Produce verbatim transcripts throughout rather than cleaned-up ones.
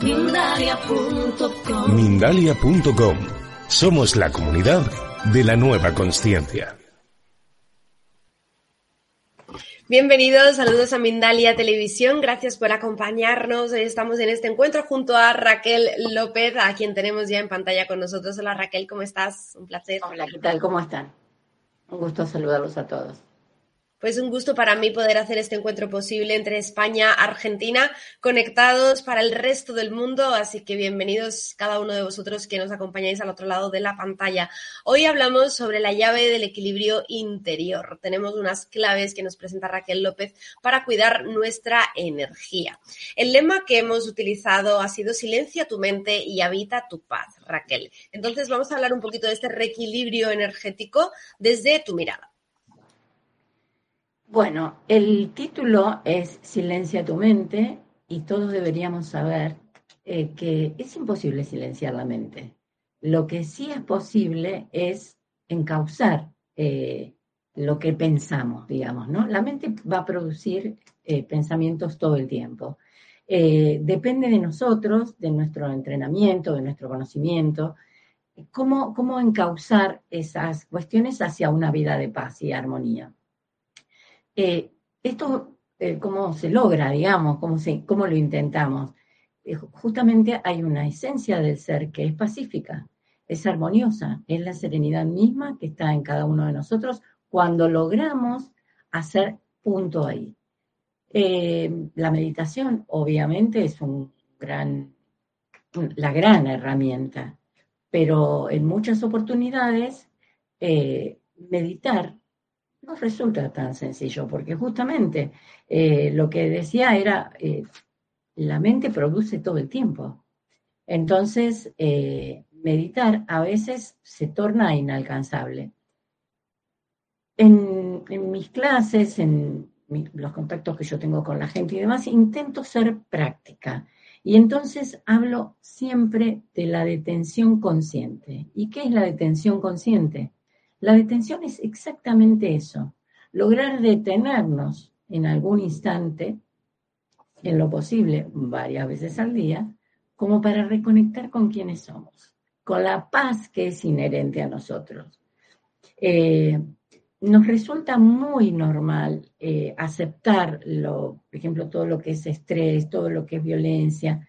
Mindalia punto com. Mindalia punto com. Somos la comunidad de la nueva consciencia. Bienvenidos, saludos a Mindalia Televisión, gracias por acompañarnos. Hoy estamos en este encuentro junto a Raquel López, a quien tenemos ya en pantalla con nosotros. Hola Raquel, ¿cómo estás? Un placer. Hola, ¿qué tal? ¿Cómo están? Un gusto saludarlos a todos. Pues un gusto para mí poder hacer este encuentro posible entre España y Argentina, conectados para el resto del mundo, así que bienvenidos cada uno de vosotros que nos acompañáis al otro lado de la pantalla. Hoy hablamos sobre la llave del equilibrio interior. Tenemos unas claves que nos presenta Raquel López para cuidar nuestra energía. El lema que hemos utilizado ha sido silencia tu mente y habita tu paz, Raquel. Entonces vamos a hablar un poquito de este reequilibrio energético desde tu mirada. Bueno, el título es Silencia tu mente y todos deberíamos saber eh, que es imposible silenciar la mente. Lo que sí es posible es encauzar eh, lo que pensamos, digamos, ¿no? La mente va a producir eh, pensamientos todo el tiempo. Eh, depende de nosotros, de nuestro entrenamiento, de nuestro conocimiento, cómo, cómo encauzar esas cuestiones hacia una vida de paz y armonía. Eh, esto, eh, ¿cómo se logra, digamos? ¿Cómo, se, cómo lo intentamos? Eh, justamente hay una esencia del ser que es pacífica, es armoniosa, es la serenidad misma que está en cada uno de nosotros cuando logramos hacer punto ahí. Eh, la meditación, obviamente, es un gran, la gran herramienta, pero en muchas oportunidades eh, meditar no resulta tan sencillo, porque justamente eh, lo que decía era, eh, la mente produce todo el tiempo. Entonces, eh, meditar a veces se torna inalcanzable. En, en mis clases, en mi, los contactos que yo tengo con la gente y demás, intento ser práctica. Y entonces hablo siempre de la detención consciente. ¿Y qué es la detención consciente? La detención es exactamente eso, lograr detenernos en algún instante, en lo posible varias veces al día, como para reconectar con quienes somos, con la paz que es inherente a nosotros. Eh, nos resulta muy normal eh, aceptar, lo, por ejemplo, todo lo que es estrés, todo lo que es violencia,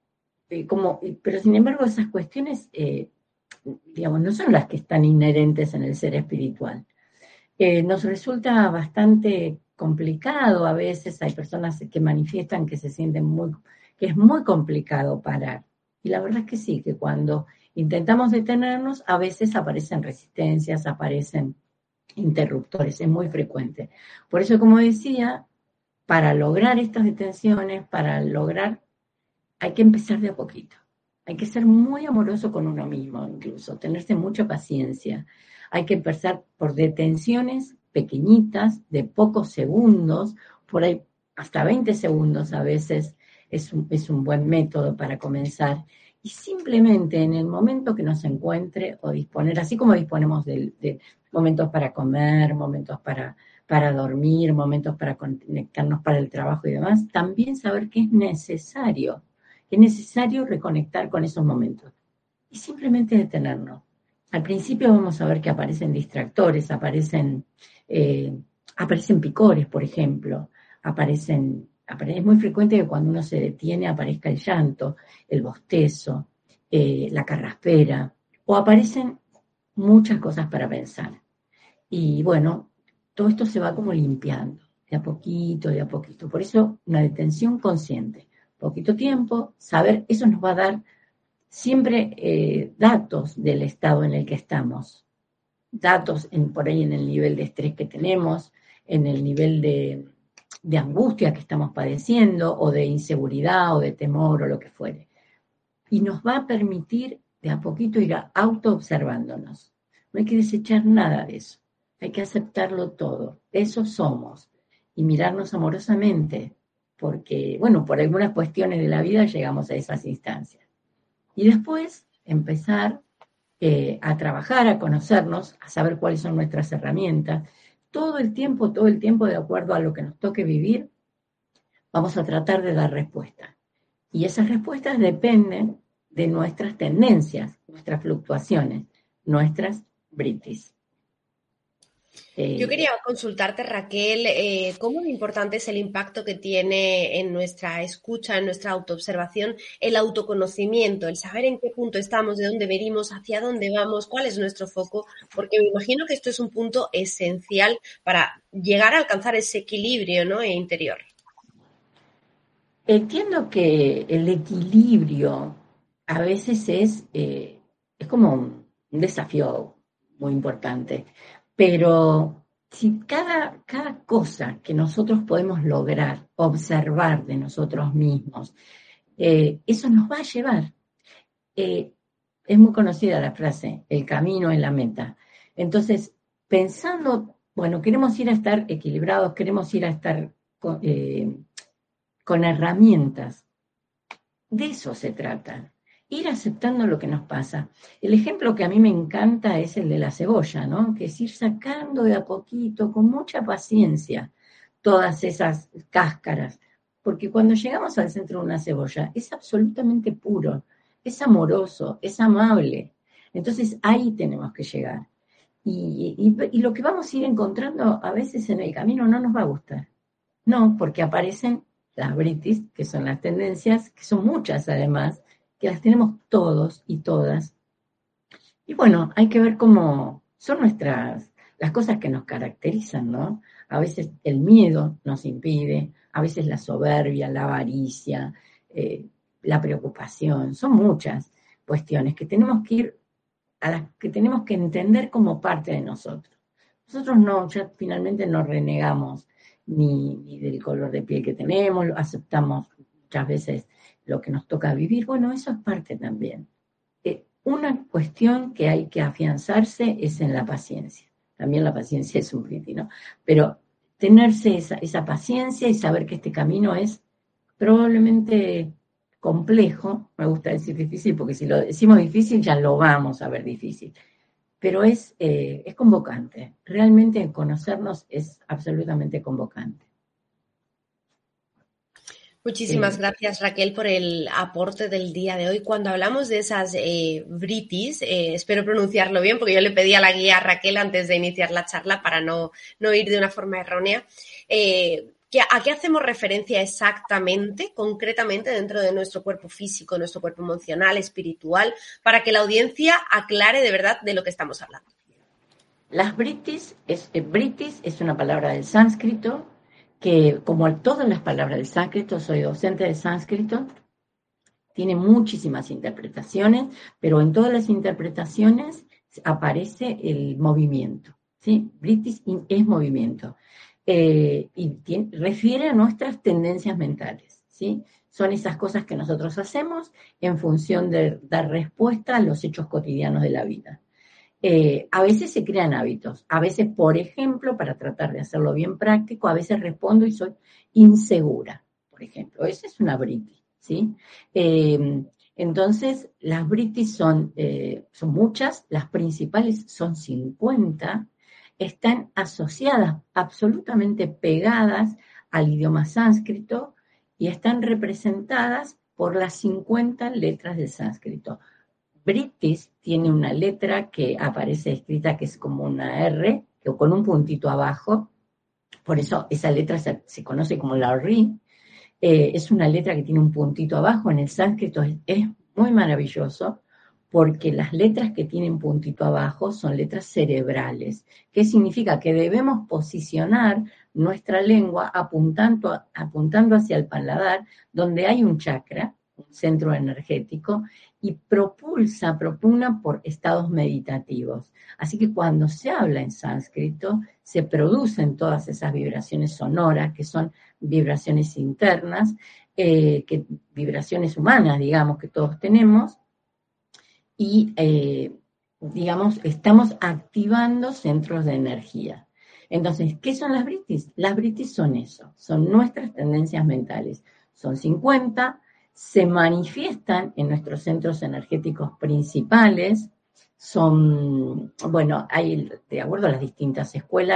eh, como, pero sin embargo esas cuestiones... Eh, digamos, no son las que están inherentes en el ser espiritual. Eh, nos resulta bastante complicado a veces, hay personas que manifiestan que se sienten muy, que es muy complicado parar. Y la verdad es que sí, que cuando intentamos detenernos, a veces aparecen resistencias, aparecen interruptores, es muy frecuente. Por eso, como decía, para lograr estas detenciones, para lograr, hay que empezar de a poquito. Hay que ser muy amoroso con uno mismo, incluso, tenerse mucha paciencia. Hay que empezar por detenciones pequeñitas, de pocos segundos, por ahí hasta veinte segundos a veces es un, es un buen método para comenzar. Y simplemente en el momento que nos encuentre o disponer, así como disponemos de, de momentos para comer, momentos para, para dormir, momentos para conectarnos para el trabajo y demás, también saber que es necesario Es necesario reconectar con esos momentos y simplemente detenernos. Al principio vamos a ver que aparecen distractores, aparecen, eh, aparecen picores, por ejemplo, aparecen, apare- es muy frecuente que cuando uno se detiene aparezca el llanto, el bostezo, eh, la carraspera, o aparecen muchas cosas para pensar. Y bueno, todo esto se va como limpiando, de a poquito, de a poquito. Por eso una detención consciente. Poquito tiempo, saber, eso nos va a dar siempre eh, datos del estado en el que estamos, datos en, por ahí en el nivel de estrés que tenemos, en el nivel de, de angustia que estamos padeciendo, o de inseguridad, o de temor, o lo que fuere. Y nos va a permitir de a poquito ir auto-observándonos. No hay que desechar nada de eso, hay que aceptarlo todo, eso somos, y mirarnos amorosamente, porque, bueno, por algunas cuestiones de la vida llegamos a esas instancias. Y después empezar eh, a trabajar, a conocernos, a saber cuáles son nuestras herramientas. Todo el tiempo, todo el tiempo, de acuerdo a lo que nos toque vivir, vamos a tratar de dar respuesta. Y esas respuestas dependen de nuestras tendencias, nuestras fluctuaciones, nuestras britis. Eh, Yo quería consultarte, Raquel, eh, cómo de importante es el impacto que tiene en nuestra escucha, en nuestra autoobservación, el autoconocimiento, el saber en qué punto estamos, de dónde venimos, hacia dónde vamos, cuál es nuestro foco, porque me imagino que esto es un punto esencial para llegar a alcanzar ese equilibrio, ¿no?, interior. Entiendo que el equilibrio a veces es, eh, es como un desafío muy importante, pero si cada, cada cosa que nosotros podemos lograr, observar de nosotros mismos, eh, eso nos va a llevar. Eh, es muy conocida la frase, el camino es la meta. Entonces, pensando, bueno, queremos ir a estar equilibrados, queremos ir a estar con, eh, con herramientas. De eso se trata, ir aceptando lo que nos pasa. El ejemplo que a mí me encanta es el de la cebolla, ¿no? Que es ir sacando de a poquito, con mucha paciencia, todas esas cáscaras. Porque cuando llegamos al centro de una cebolla, es absolutamente puro, es amoroso, es amable. Entonces ahí tenemos que llegar. Y, y, y lo que vamos a ir encontrando a veces en el camino no nos va a gustar. No, porque aparecen las britis, que son las tendencias, que son muchas además, que las tenemos todos y todas. Y bueno, hay que ver cómo son nuestras, las cosas que nos caracterizan, ¿no? A veces el miedo nos impide, a veces la soberbia, la avaricia, eh, la preocupación, son muchas cuestiones que tenemos que ir, a las que tenemos que entender como parte de nosotros. Nosotros no, ya finalmente no renegamos Ni, ni del color de piel que tenemos, aceptamos muchas veces lo que nos toca vivir. Bueno, eso es parte también. Eh, una cuestión que hay que afianzarse es en la paciencia. También la paciencia es un briti, ¿no? Pero tenerse esa, esa paciencia y saber que este camino es probablemente complejo, me gusta decir difícil, porque si lo decimos difícil ya lo vamos a ver difícil. Pero es, eh, es convocante. Realmente conocernos es absolutamente convocante. Muchísimas Eh, gracias, Raquel, por el aporte del día de hoy. Cuando hablamos de esas eh, britis, eh, espero pronunciarlo bien, porque yo le pedí a la guía a Raquel antes de iniciar la charla para no, no ir de una forma errónea. Eh, ¿A qué hacemos referencia exactamente, concretamente, dentro de nuestro cuerpo físico, nuestro cuerpo emocional, espiritual, para que la audiencia aclare de verdad de lo que estamos hablando? Las britis es, eh, britis es una palabra del sánscrito, que como todas las palabras del sánscrito, soy docente de sánscrito, tiene muchísimas interpretaciones, pero en todas las interpretaciones aparece el movimiento, ¿sí? Britis es movimiento. Eh, y tiene, refiere a nuestras tendencias mentales, ¿sí? Son esas cosas que nosotros hacemos en función de dar respuesta a los hechos cotidianos de la vida. Eh, a veces se crean hábitos, a veces, por ejemplo, para tratar de hacerlo bien práctico, a veces respondo y soy insegura, por ejemplo. Esa es una britis, ¿sí? Eh, entonces, las britis son, eh, son muchas, las principales son cincuenta, están asociadas, absolutamente pegadas al idioma sánscrito y están representadas por las cincuenta letras del sánscrito. Britis tiene una letra que aparece escrita que es como una R, o con un puntito abajo, por eso esa letra se, se conoce como la Ri. Eh, es una letra que tiene un puntito abajo, en el sánscrito es, es muy maravilloso, porque las letras que tienen puntito abajo son letras cerebrales. ¿Qué significa? Que debemos posicionar nuestra lengua apuntando, apuntando hacia el paladar, donde hay un chakra, un centro energético, y propulsa, propugna por estados meditativos. Así que cuando se habla en sánscrito, se producen todas esas vibraciones sonoras, que son vibraciones internas, eh, que, vibraciones humanas, digamos, que todos tenemos, y, eh, digamos, estamos activando centros de energía. Entonces, ¿qué son las britis? Las britis son eso, son nuestras tendencias mentales. Son cincuenta, se manifiestan en nuestros centros energéticos principales, son, bueno, hay, de acuerdo a las distintas escuelas,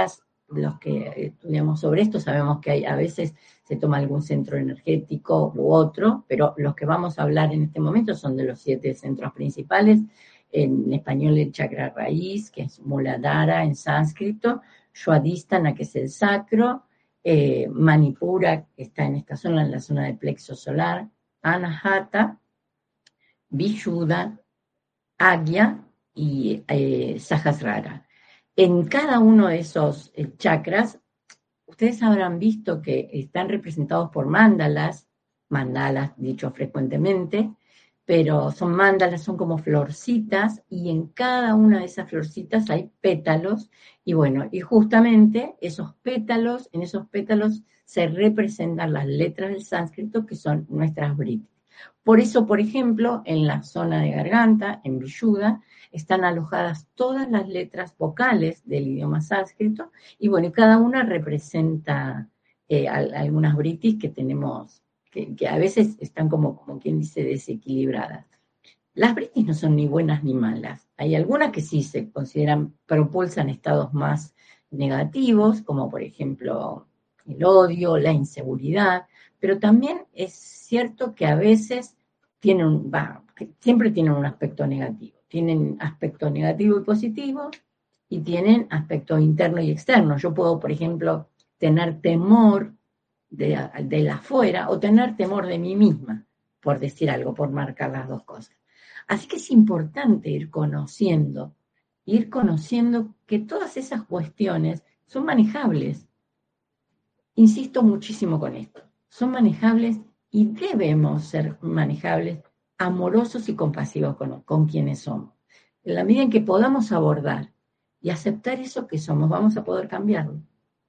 los que estudiamos sobre esto sabemos que hay, a veces se toma algún centro energético u otro, pero los que vamos a hablar en este momento son de los siete centros principales. En español el chakra raíz, que es Muladhara en sánscrito, Swadhisthana, que es el sacro, eh, Manipura, que está en esta zona, en la zona del plexo solar, Anahata, Vishuddha, Agya y eh, Sahasrara. En cada uno de esos eh, chakras, ustedes habrán visto que están representados por mandalas, mandalas dicho frecuentemente, pero son mandalas, son como florcitas, y en cada una de esas florcitas hay pétalos, y bueno, y justamente esos pétalos, en esos pétalos se representan las letras del sánscrito que son nuestras vritis. Por eso, por ejemplo, en la zona de garganta, en Vishuddha, están alojadas todas las letras vocales del idioma sánscrito, y bueno, cada una representa eh, algunas vritis que tenemos, que, que a veces están como, como quien dice, desequilibradas. Las vritis no son ni buenas ni malas. Hay algunas que sí se consideran, propulsan estados más negativos, como por ejemplo el odio, la inseguridad, pero también es cierto que a veces tienen, va, siempre tienen un aspecto negativo. Tienen aspecto negativo y positivo, y tienen aspecto interno y externo. Yo puedo, por ejemplo, tener temor de, de la afuera o tener temor de mí misma, por decir algo, por marcar las dos cosas. Así que es importante ir conociendo, ir conociendo que todas esas cuestiones son manejables. Insisto muchísimo con esto. Son manejables y debemos ser manejables, amorosos y compasivos con, con quienes somos. En la medida en que podamos abordar y aceptar eso que somos, vamos a poder cambiarlo.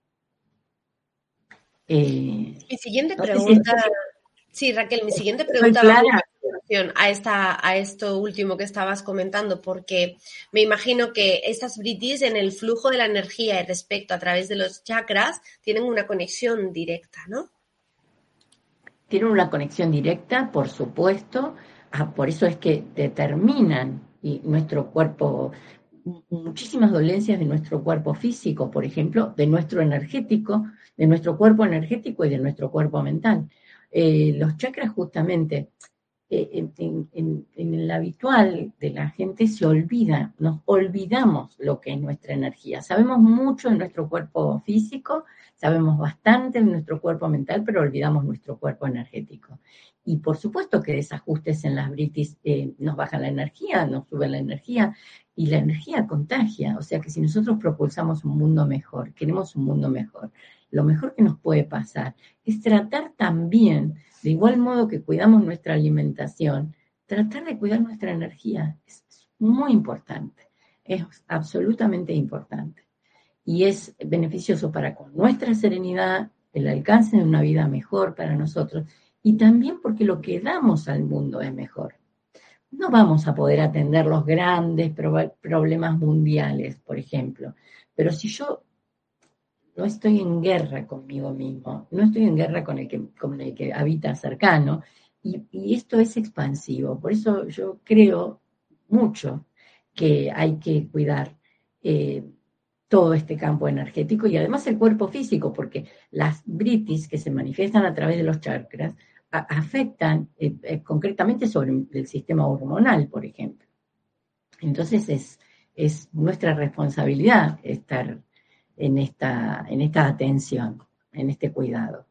Eh, mi siguiente no pregunta... Sé si sí, Raquel, mi siguiente pregunta va a, esta, a esto último que estabas comentando, porque me imagino que estas vritis en el flujo de la energía y respecto a través de los chakras tienen una conexión directa, ¿no? Tienen una conexión directa, por supuesto, ah, por eso es que determinan y nuestro cuerpo, muchísimas dolencias de nuestro cuerpo físico, por ejemplo, de nuestro energético, de nuestro cuerpo energético y de nuestro cuerpo mental. Eh, los chakras justamente, eh, en, en, en el habitual de la gente se olvida, nos olvidamos lo que es nuestra energía. Sabemos mucho de nuestro cuerpo físico, sabemos bastante de nuestro cuerpo mental, pero olvidamos nuestro cuerpo energético. Y por supuesto que desajustes en las vritis eh, nos bajan la energía, nos suben la energía, y la energía contagia. O sea que si nosotros propulsamos un mundo mejor, queremos un mundo mejor, lo mejor que nos puede pasar es tratar también, de igual modo que cuidamos nuestra alimentación, tratar de cuidar nuestra energía. Es muy importante, es absolutamente importante. Y es beneficioso para con nuestra serenidad, el alcance de una vida mejor para nosotros, y también porque lo que damos al mundo es mejor. No vamos a poder atender los grandes problemas mundiales, por ejemplo, pero si yo no estoy en guerra conmigo mismo, no estoy en guerra con el que, con el que habita cercano, y, y esto es expansivo. Por eso yo creo mucho que hay que cuidar eh, todo este campo energético y además el cuerpo físico, porque las vritis que se manifiestan a través de los chakras a, afectan eh, eh, concretamente sobre el sistema hormonal, por ejemplo. Entonces es, es nuestra responsabilidad estar en esta, en esta atención, en este cuidado.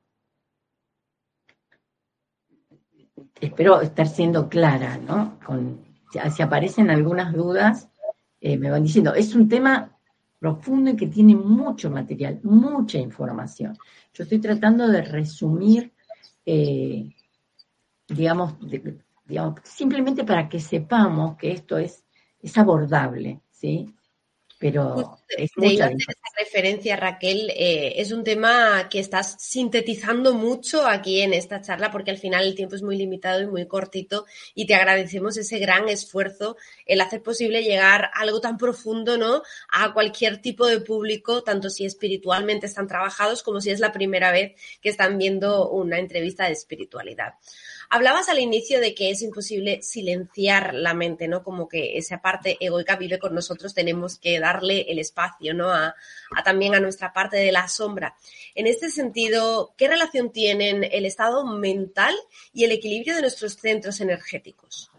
Espero estar siendo clara, ¿no? Con, si aparecen algunas dudas, eh, me van diciendo. Es un tema profundo y que tiene mucho material, mucha información. Yo estoy tratando de resumir, eh, digamos, de, digamos, simplemente para que sepamos que esto es, es abordable, ¿sí? Pero es te iba a mucha hacer esa referencia, Raquel. Eh, es un tema que estás sintetizando mucho aquí en esta charla, porque al final el tiempo es muy limitado y muy cortito, y te agradecemos ese gran esfuerzo, el hacer posible llegar a algo tan profundo, ¿no?, a cualquier tipo de público, tanto si espiritualmente están trabajados como si es la primera vez que están viendo una entrevista de espiritualidad. Hablabas al inicio de que es imposible silenciar la mente, ¿no? Como que esa parte egoica vive con nosotros, tenemos que darle el espacio espacio, ¿no? A, a también a nuestra parte de la sombra. En este sentido, ¿qué relación tienen el estado mental y el equilibrio de nuestros centros energéticos?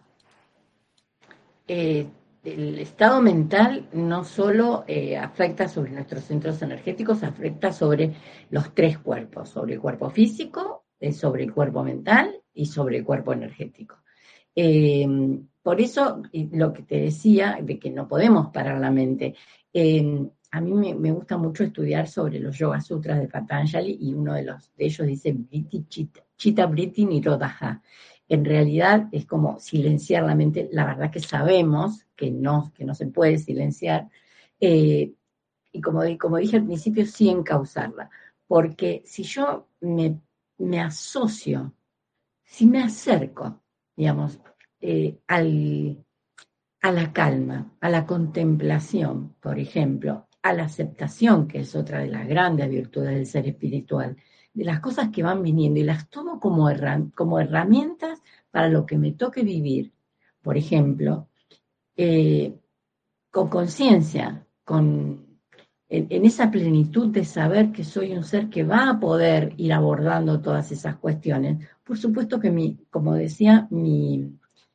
Eh, el estado mental no solo eh, afecta sobre nuestros centros energéticos, afecta sobre los tres cuerpos, sobre el cuerpo físico, eh, sobre el cuerpo mental y sobre el cuerpo energético. Eh, por eso, lo que te decía, de que no podemos parar la mente, eh, a mí me, me gusta mucho estudiar sobre los Yoga Sutras de Patanjali, y uno de, los, de ellos dice Vritti Chitta, Chitta Vritti Nirodha. En realidad es como silenciar la mente. La verdad que sabemos que no, que no se puede silenciar, eh, y como, como dije al principio, sí encauzarla, porque si yo me, me asocio, si me acerco, digamos, eh, al, a la calma, a la contemplación, por ejemplo, a la aceptación, que es otra de las grandes virtudes del ser espiritual, de las cosas que van viniendo, y las tomo como, herram- como herramientas para lo que me toque vivir. Por ejemplo, eh, con conciencia, con, en, en esa plenitud de saber que soy un ser que va a poder ir abordando todas esas cuestiones. Por supuesto que, mi, como decía, mi,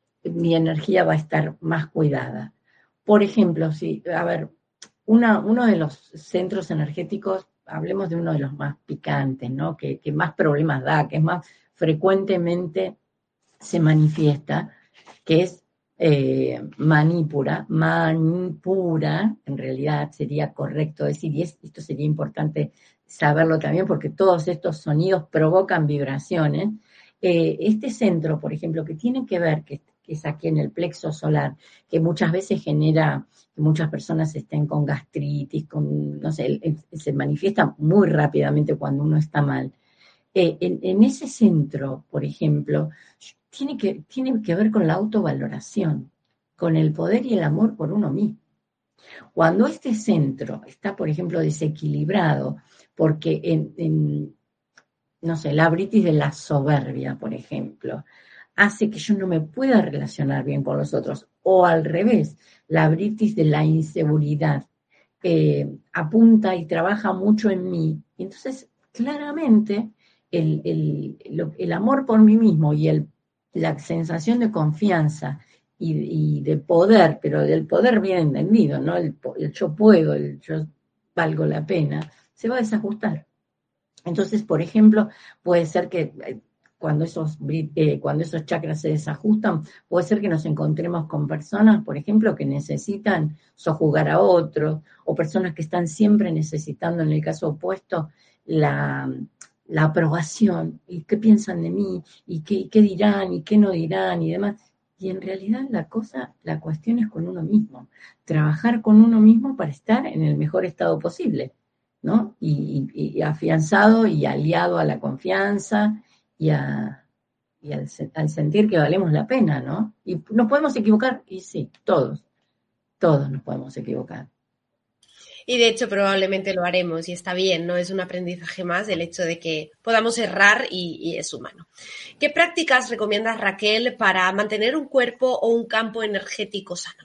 mi energía va a estar más cuidada. Por ejemplo, si, a ver, una, uno de los centros energéticos, hablemos de uno de los más picantes, ¿no? Que, que más problemas da, que es más frecuentemente se manifiesta, que es eh, Manipura. Manipura, en realidad sería correcto decir, y es, esto sería importante saberlo también, porque todos estos sonidos provocan vibraciones. Eh, este centro, por ejemplo, que tiene que ver, que, que es aquí en el plexo solar, que muchas veces genera que muchas personas estén con gastritis, con, no sé, se manifiesta muy rápidamente cuando uno está mal. Eh, en, en ese centro, por ejemplo, tiene que, tiene que ver con la autovaloración, con el poder y el amor por uno mismo. Cuando este centro está, por ejemplo, desequilibrado, porque en, en no sé, la britis de la soberbia, por ejemplo, hace que yo no me pueda relacionar bien con los otros, o al revés, la britis de la inseguridad eh, apunta y trabaja mucho en mí. Entonces, claramente, el, el, el amor por mí mismo y el, la sensación de confianza y, y de poder, pero del poder bien entendido, ¿no? El, el yo puedo, el yo valgo la pena, se va a desajustar. Entonces, por ejemplo, puede ser que eh, cuando esos, eh, cuando esos chakras se desajustan, puede ser que nos encontremos con personas, por ejemplo, que necesitan sojugar a otros, o personas que están siempre necesitando, en el caso opuesto, la, la aprobación, y qué piensan de mí, y qué, qué dirán, y qué no dirán, y demás. Y en realidad la cosa, la cuestión es con uno mismo, trabajar con uno mismo para estar en el mejor estado posible, ¿no? Y, y, y afianzado y aliado a la confianza y, a, y al, al sentir que valemos la pena, ¿no? Y nos podemos equivocar, y sí, todos, todos nos podemos equivocar. Y de hecho probablemente lo haremos y está bien, ¿no? Es un aprendizaje más el hecho de que podamos errar y, y es humano. ¿Qué prácticas recomiendas, Raquel, para mantener un cuerpo o un campo energético sano?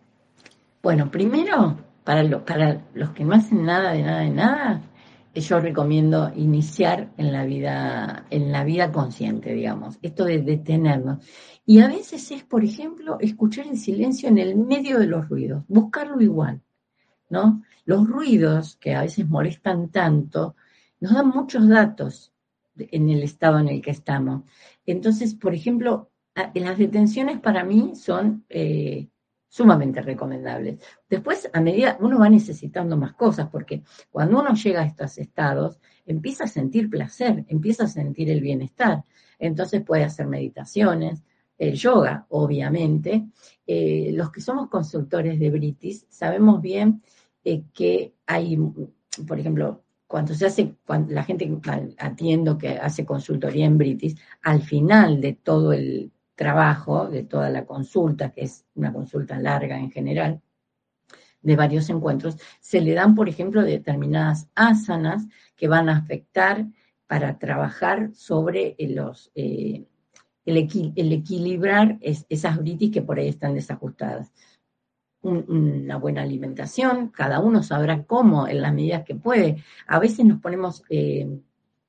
Bueno, primero, para, lo, para los que no hacen nada de nada de nada, yo recomiendo iniciar en la vida, en la vida consciente, digamos, esto de detenernos. Y a veces es, por ejemplo, escuchar el silencio en el medio de los ruidos, buscarlo igual, ¿no? Los ruidos, que a veces molestan tanto, nos dan muchos datos en el estado en el que estamos. Entonces, por ejemplo, las detenciones para mí son eh, sumamente recomendables. Después, a medida uno va necesitando más cosas, porque cuando uno llega a estos estados, empieza a sentir placer, empieza a sentir el bienestar. Entonces puede hacer meditaciones, el yoga, obviamente. Eh, los que somos consultores de Britis sabemos bien eh, que hay, por ejemplo, cuando se hace, cuando la gente atiendo que hace consultoría en Britis, al final de todo el trabajo, de toda la consulta, que es una consulta larga en general, de varios encuentros, se le dan, por ejemplo, determinadas asanas que van a afectar para trabajar sobre los, eh, el, equi el equilibrar es, esas britis que por ahí están desajustadas. un, una buena alimentación, cada uno sabrá cómo en las medidas que puede. A veces nos ponemos eh,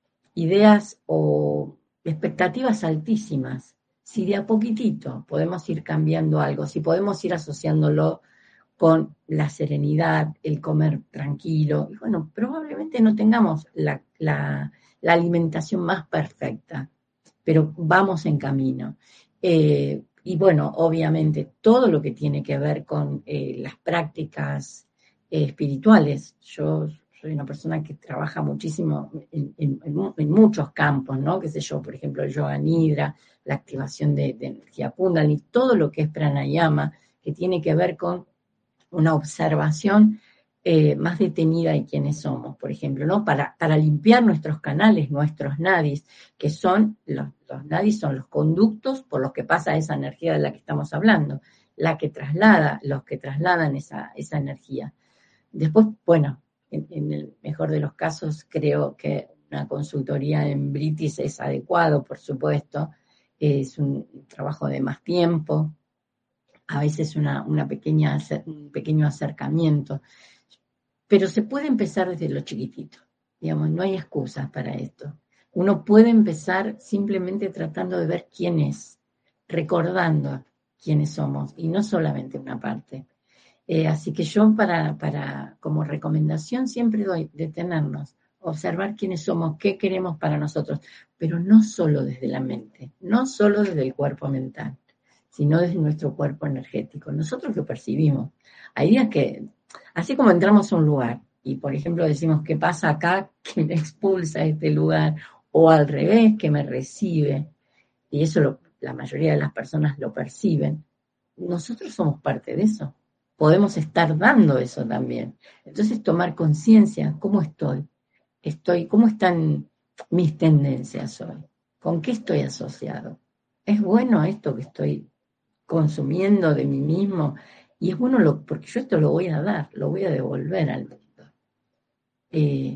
ideas o expectativas altísimas. Si de a poquitito podemos ir cambiando algo, si podemos ir asociándolo con la serenidad, el comer tranquilo, y bueno, probablemente no tengamos la, la, la alimentación más perfecta, pero vamos en camino. Eh, y bueno, obviamente todo lo que tiene que ver con eh, las prácticas eh, espirituales. Yo soy una persona que trabaja muchísimo en, en, en muchos campos, ¿no? Qué sé yo, por ejemplo, el yoga nidra, la activación de, de energía kundalini, todo lo que es pranayama, que tiene que ver con una observación eh, más detenida de quiénes somos, por ejemplo, ¿no? Para, para limpiar nuestros canales, nuestros nadis, que son, los, los nadis son los conductos por los que pasa esa energía de la que estamos hablando, la que traslada, los que trasladan esa, esa energía. Después, bueno, en, en el mejor de los casos, creo que una consultoría en British es adecuado, por supuesto, es un trabajo de más tiempo, a veces una, una pequeña, un pequeño acercamiento, pero se puede empezar desde lo chiquitito, digamos, no hay excusas para esto. Uno puede empezar simplemente tratando de ver quién es, recordando quiénes somos, y no solamente una parte. Eh, así que yo para, para, como recomendación siempre doy detenernos, observar quiénes somos, qué queremos para nosotros, pero no solo desde la mente, no solo desde el cuerpo mental, sino desde nuestro cuerpo energético. Nosotros lo percibimos. Hay días que, así como entramos a un lugar y, por ejemplo, decimos, ¿qué pasa acá que me expulsa a este lugar? O al revés, que me recibe. Y eso lo, la mayoría de las personas lo perciben. Nosotros somos parte de eso. Podemos estar dando eso también. Entonces, tomar conciencia, ¿cómo estoy? Estoy, ¿cómo están mis tendencias hoy? ¿Con qué estoy asociado? ¿Es bueno esto que estoy consumiendo de mí mismo? Y es bueno lo, porque yo esto lo voy a dar, lo voy a devolver al mundo. Eh,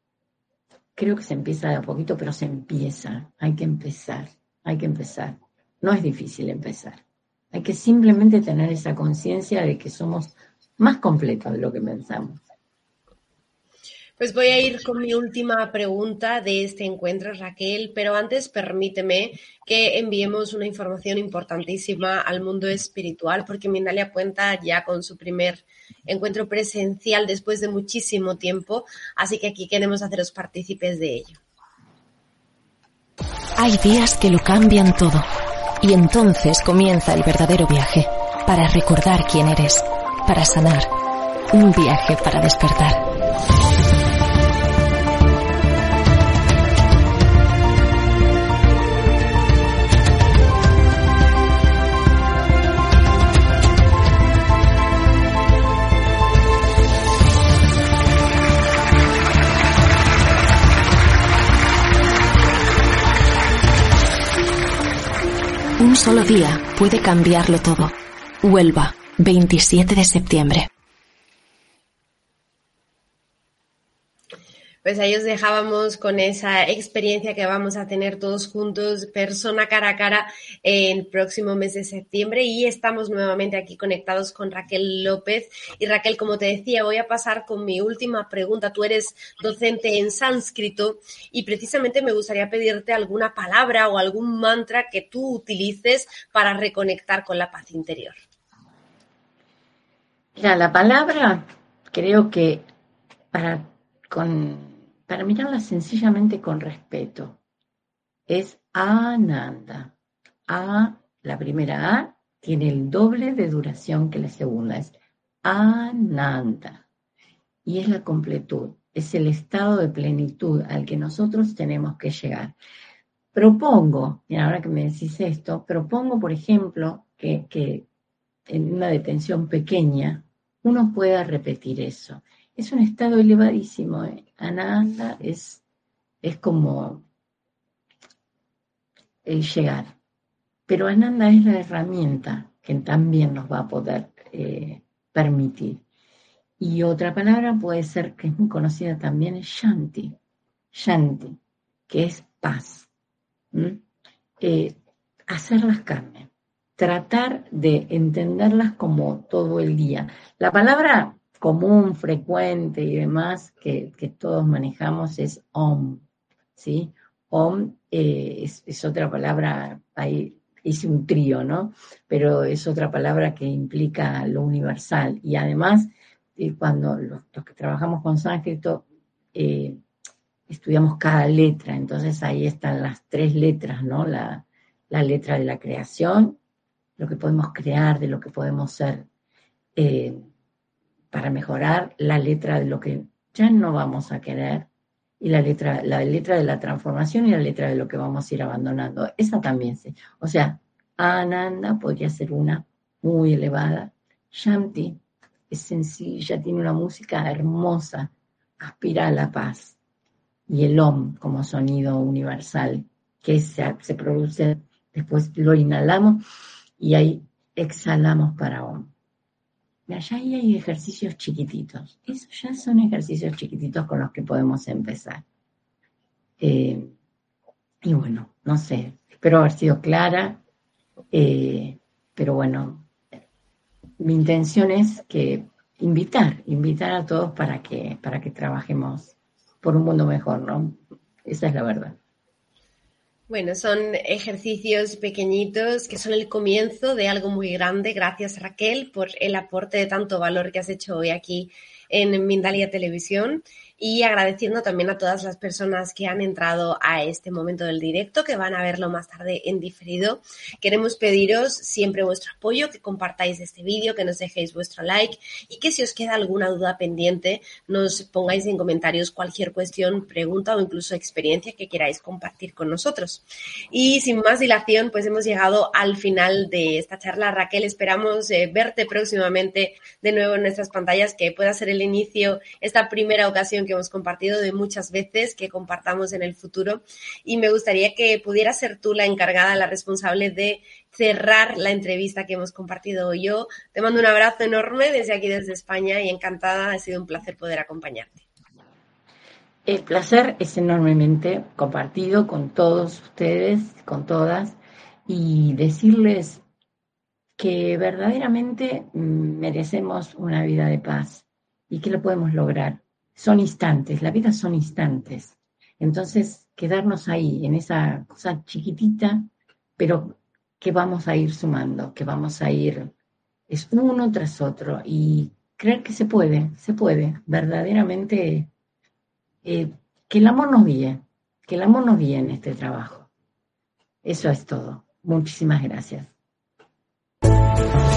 creo que se empieza de a poquito, pero se empieza. Hay que empezar, hay que empezar. No es difícil empezar. Hay que simplemente tener esa conciencia de que somos más completos de lo que pensamos. Pues voy a ir con mi última pregunta de este encuentro, Raquel, pero antes permíteme que enviemos una información importantísima al mundo espiritual, porque Mindalia cuenta ya con su primer encuentro presencial después de muchísimo tiempo, así que aquí queremos haceros partícipes de ello. Hay días que lo cambian todo, y entonces comienza el verdadero viaje, para recordar quién eres, para sanar, un viaje para despertar. Un solo día puede cambiarlo todo. Huelva, veintisiete de septiembre. Pues ahí os dejábamos con esa experiencia que vamos a tener todos juntos, persona cara a cara, el próximo mes de septiembre, y estamos nuevamente aquí conectados con Raquel López. Y Raquel, como te decía, voy a pasar con mi última pregunta. Tú eres docente en sánscrito y precisamente me gustaría pedirte alguna palabra o algún mantra que tú utilices para reconectar con la paz interior. Mira, la palabra creo que para, con, para mirarla sencillamente con respeto es Ananda. A, la primera A tiene el doble de duración que la segunda, es Ananda. Y es la completud, es el estado de plenitud al que nosotros tenemos que llegar. Propongo, y ahora que me decís esto, propongo, por ejemplo, que, que en una detención pequeña uno pueda repetir eso. Es un estado elevadísimo. ¿eh? Ananda es, es como el llegar. Pero Ananda es la herramienta que también nos va a poder eh, permitir. Y otra palabra puede ser, que es muy conocida también, es Shanti. Shanti, que es paz. ¿Mm? Eh, hacer las carnes. tratar de entenderlas como todo el día. La palabra común, frecuente y demás que, que todos manejamos es Om, ¿sí? Om eh, es, es otra palabra, ahí hice un trío, ¿no? Pero es otra palabra que implica lo universal. Y además, eh, cuando los, los que trabajamos con sánscrito, eh, estudiamos cada letra, entonces ahí están las tres letras, ¿no? La, la letra de la creación, lo que podemos crear, de lo que podemos ser, eh, para mejorar, la letra de lo que ya no vamos a querer, y la letra, la letra de la transformación y la letra de lo que vamos a ir abandonando. Esa también se, o sea, Ananda podría ser una muy elevada, Shanti es sencilla, tiene una música hermosa, aspira a la paz, y el Om como sonido universal, que se, se produce, después lo inhalamos y ahí exhalamos para Om. Allá ahí hay ejercicios chiquititos. Esos ya son ejercicios chiquititos con los que podemos empezar. Eh, y bueno, no sé, espero haber sido clara, eh, pero bueno, mi intención es que invitar, invitar a todos para que, para que trabajemos por un mundo mejor, ¿no? Esa es la verdad. Bueno, son ejercicios pequeñitos que son el comienzo de algo muy grande. Gracias, Raquel, por el aporte de tanto valor que has hecho hoy aquí en Mindalia Televisión, y agradeciendo también a todas las personas que han entrado a este momento del directo, que van a verlo más tarde en diferido. Queremos pediros siempre vuestro apoyo, que compartáis este vídeo, que nos dejéis vuestro like y que si os queda alguna duda pendiente nos pongáis en comentarios cualquier cuestión, pregunta o incluso experiencia que queráis compartir con nosotros. Y sin más dilación, pues hemos llegado al final de esta charla. Raquel, esperamos eh, verte próximamente de nuevo en nuestras pantallas, que pueda ser el inicio, esta primera ocasión que hemos compartido de muchas veces que compartamos en el futuro, y me gustaría que pudieras ser tú la encargada, la responsable de cerrar la entrevista que hemos compartido hoy. Yo te mando un abrazo enorme desde aquí, desde España, y encantada, ha sido un placer poder acompañarte. El placer es enormemente compartido con todos ustedes, con todas, y decirles que verdaderamente merecemos una vida de paz y que lo podemos lograr. Son instantes, la vida son instantes. Entonces, quedarnos ahí, en esa cosa chiquitita, pero que vamos a ir sumando, que vamos a ir, es uno tras otro, y creer que se puede, se puede, verdaderamente, eh, que el amor nos guíe, que el amor nos guíe en este trabajo. Eso es todo. Muchísimas gracias.